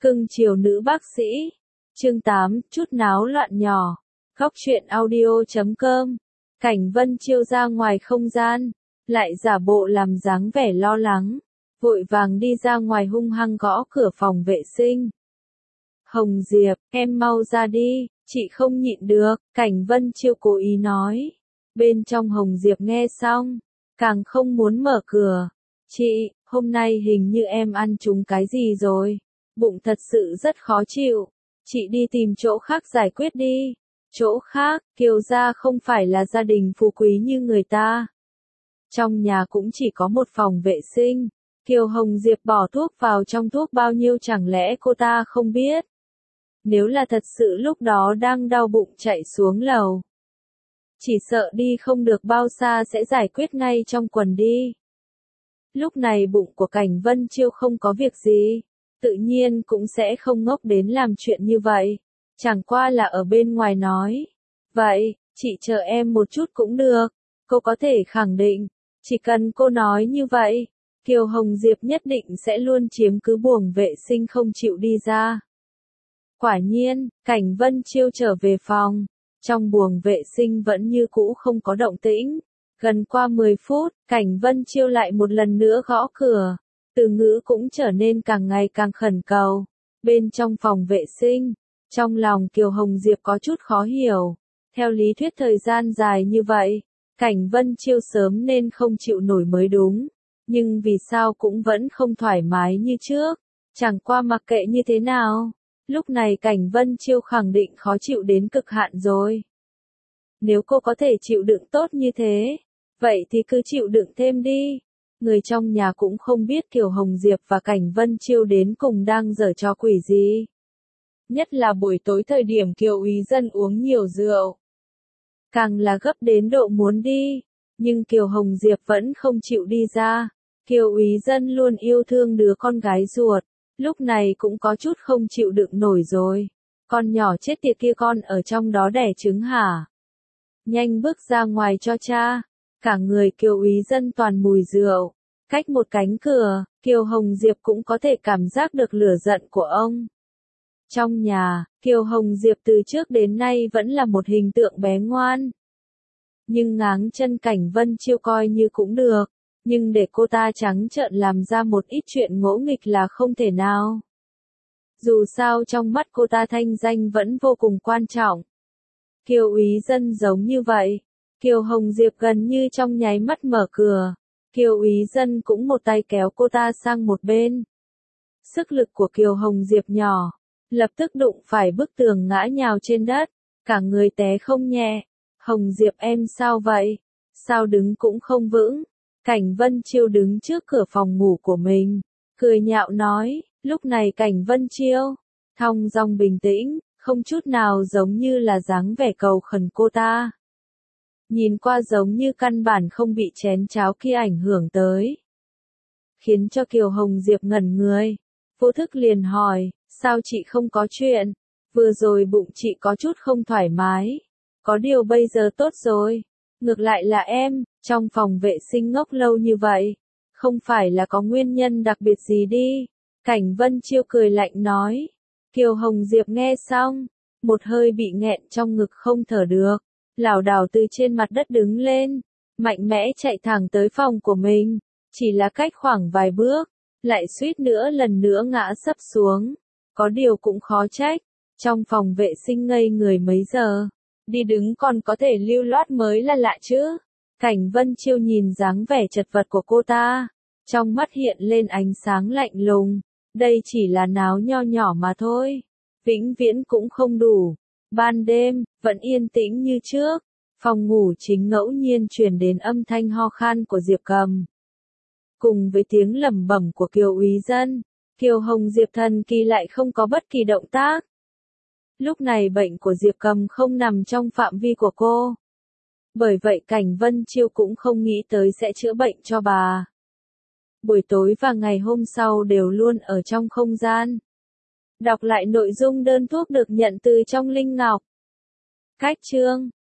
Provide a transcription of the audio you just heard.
Cưng chiều nữ bác sĩ. Chương 8, chút náo loạn nhỏ. Góc truyện audio.com. Cảnh Vân Chiêu ra ngoài không gian, lại giả bộ làm dáng vẻ lo lắng, vội vàng đi ra ngoài hung hăng gõ cửa phòng vệ sinh. Hồng Diệp, em mau ra đi, chị không nhịn được, Cảnh Vân Chiêu cố ý nói. Bên trong Hồng Diệp nghe xong, càng không muốn mở cửa. Chị, hôm nay hình như em ăn trúng cái gì rồi, bụng thật sự rất khó chịu, chị đi tìm chỗ khác giải quyết đi. Chỗ khác, Kiều gia không phải là gia đình phú quý như người ta. Trong nhà cũng chỉ có một phòng vệ sinh, Kiều Hồng Diệp bỏ thuốc vào trong thuốc bao nhiêu chẳng lẽ cô ta không biết. Nếu là thật sự lúc đó đang đau bụng chạy xuống lầu, chỉ sợ đi không được bao xa sẽ giải quyết ngay trong quần đi. Lúc này bụng của Cảnh Vân Chiêu không có việc gì, tự nhiên cũng sẽ không ngốc đến làm chuyện như vậy. Chẳng qua là ở bên ngoài nói. Vậy, chị chờ em một chút cũng được. Cô có thể khẳng định, chỉ cần cô nói như vậy, Kiều Hồng Diệp nhất định sẽ luôn chiếm cứ buồng vệ sinh không chịu đi ra. Quả nhiên, Cảnh Vân Chiêu trở về phòng. Trong buồng vệ sinh vẫn như cũ không có động tĩnh. Gần qua 10 phút, Cảnh Vân Chiêu lại một lần nữa gõ cửa. Từ ngữ cũng trở nên càng ngày càng khẩn cầu. Bên trong phòng vệ sinh, trong lòng Kiều Hồng Diệp có chút khó hiểu. Theo lý thuyết thời gian dài như vậy, Cảnh Vân Chiêu sớm nên không chịu nổi mới đúng. Nhưng vì sao cũng vẫn không thoải mái như trước. Chẳng qua mặc kệ như thế nào, lúc này Cảnh Vân Chiêu khẳng định khó chịu đến cực hạn rồi. Nếu cô có thể chịu đựng tốt như thế, vậy thì cứ chịu đựng thêm đi. Người trong nhà cũng không biết Kiều Hồng Diệp và Cảnh Vân Chiêu đến cùng đang giở trò quỷ gì. Nhất là buổi tối thời điểm Kiều Úy Dân uống nhiều rượu, càng là gấp đến độ muốn đi, nhưng Kiều Hồng Diệp vẫn không chịu đi ra. Kiều Úy Dân luôn yêu thương đứa con gái ruột, lúc này cũng có chút không chịu đựng nổi rồi. Con nhỏ chết tiệt kia con ở trong đó đẻ trứng hả? Nhanh bước ra ngoài cho cha. Cả người Kiều Úy Dân toàn mùi rượu. Cách một cánh cửa, Kiều Hồng Diệp cũng có thể cảm giác được lửa giận của ông. Trong nhà, Kiều Hồng Diệp từ trước đến nay vẫn là một hình tượng bé ngoan. Nhưng ngáng chân Cảnh Vân Chiêu coi như cũng được, nhưng để cô ta trắng trợn làm ra một ít chuyện ngỗ nghịch là không thể nào. Dù sao trong mắt cô ta thanh danh vẫn vô cùng quan trọng. Kiều Úy Dân giống như vậy. Kiều Hồng Diệp gần như trong nháy mắt mở cửa. Kiều Úy Dân cũng một tay kéo cô ta sang một bên. Sức lực của Kiều Hồng Diệp nhỏ, lập tức đụng phải bức tường ngã nhào trên đất, cả người té không nhẹ. Hồng Diệp em sao vậy? Sao đứng cũng không vững? Cảnh Vân Chiêu đứng trước cửa phòng ngủ của mình, cười nhạo nói. Lúc này Cảnh Vân Chiêu, thong dong bình tĩnh, không chút nào giống như là dáng vẻ cầu khẩn cô ta. Nhìn qua giống như căn bản không bị chén cháo kia ảnh hưởng tới. Khiến cho Kiều Hồng Diệp ngẩn người. Vô thức liền hỏi, sao chị không có chuyện? Vừa rồi bụng chị có chút không thoải mái. Có điều bây giờ tốt rồi. Ngược lại là em, trong phòng vệ sinh ngốc lâu như vậy. Không phải là có nguyên nhân đặc biệt gì đi. Cảnh Vân Chiêu cười lạnh nói. Kiều Hồng Diệp nghe xong, một hơi bị nghẹn trong ngực không thở được. Lảo đảo từ trên mặt đất đứng lên, mạnh mẽ chạy thẳng tới phòng của mình. Chỉ là cách khoảng vài bước, lại suýt nữa lần nữa ngã sấp xuống. Có điều cũng khó trách, trong phòng vệ sinh ngây người mấy giờ, đi đứng còn có thể lưu loát mới là lạ chứ. Cảnh Vân Chiêu nhìn dáng vẻ chật vật của cô ta, trong mắt hiện lên ánh sáng lạnh lùng. Đây chỉ là náo nho nhỏ mà thôi, vĩnh viễn cũng không đủ. Ban đêm, vẫn yên tĩnh như trước, phòng ngủ chính ngẫu nhiên truyền đến âm thanh ho khan của Diệp Cầm. Cùng với tiếng lẩm bẩm của Kiều Úy Dân, Kiều Hồng Diệp thần kỳ lại không có bất kỳ động tác. Lúc này bệnh của Diệp Cầm không nằm trong phạm vi của cô. Bởi vậy Cảnh Vân Chiêu cũng không nghĩ tới sẽ chữa bệnh cho bà. Buổi tối và ngày hôm sau đều luôn ở trong không gian. Đọc lại nội dung đơn thuốc được nhận từ trong Linh Ngọc. Cách chương